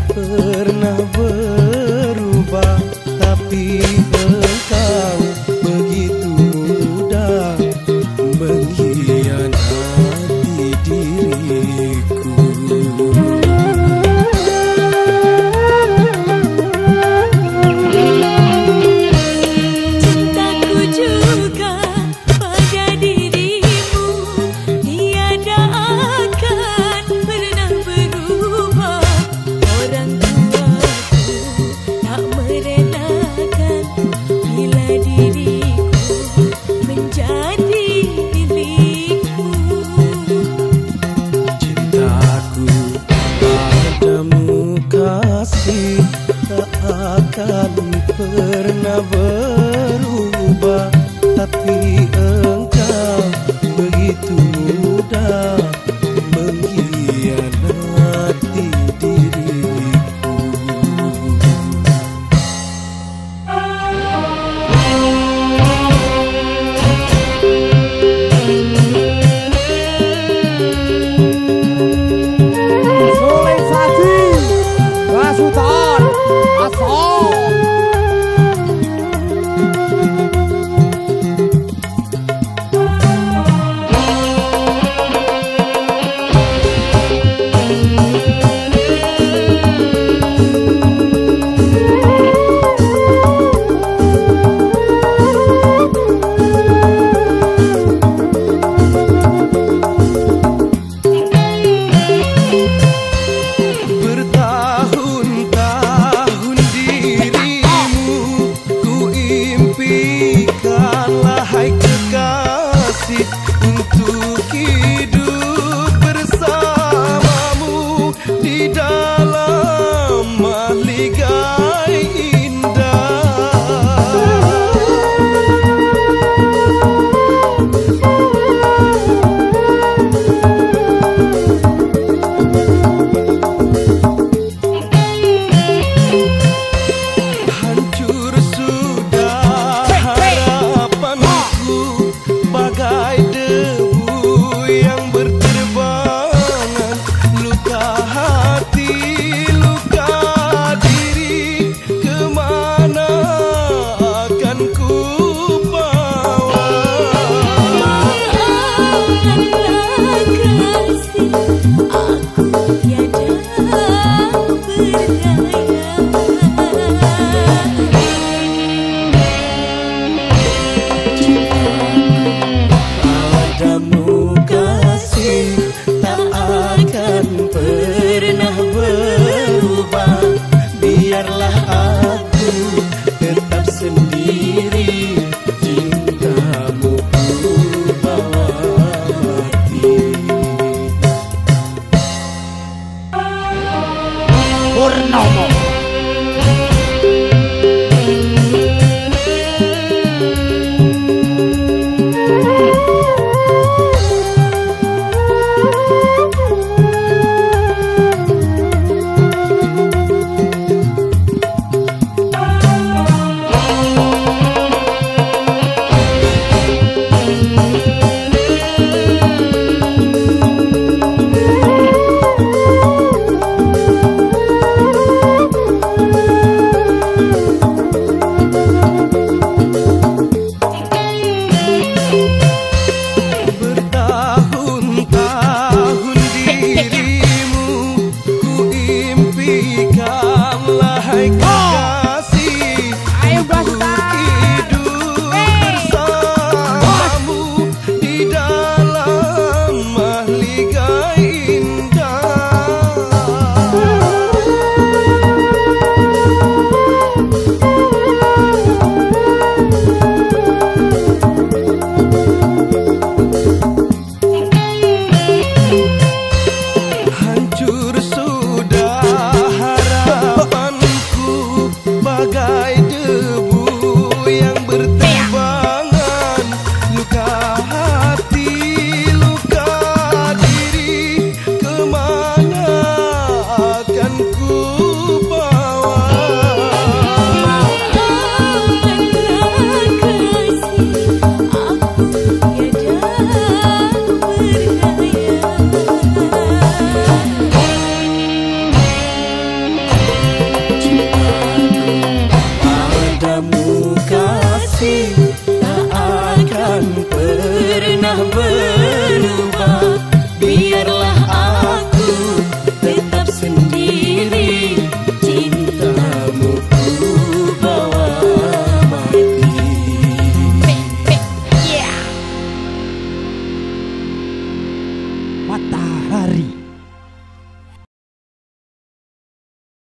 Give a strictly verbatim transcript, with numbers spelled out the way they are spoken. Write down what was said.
pernah berubah, tapi engkau begitu mudah mengkhianati diriku. Cintaku juga pada dirimu tiada akan pernah berubah. Orang tuaku tak merelakan bila diriku menjadi milikmu. Cintaku padamu kasih tak akan pernah berubah, tapi engkau begitu mudah mengkhianati diriku. Suling saji Rasutan Asal. Bertahun-tahun dirimu ku impikanlah hai kekasih, untuk hidup bersamamu di dalam mahligai indah. Hancur sudah harapanku bagai debu yang berterbangan, luka hati, luka diri, kemana akan ku bawa? Maafkanlah kasih, aku tiada berdaya. Padamu kasih tak akan pernah berubah, biarlah aku tetap sendiri, cintamu ku bawa mati. Purnomo. Bertahun-tahun dirimu ku impikanlah hai kekasih, Ayo untuk Rasutan. hidup bersamamu di dalam mahligai indah. Hancur sudah harapanku bagai debu yang berterbangan, luka hati, luka diri, kemana akan ku bawa? Maafkanlah kasih, aku tiada berdaya. pernah berubah.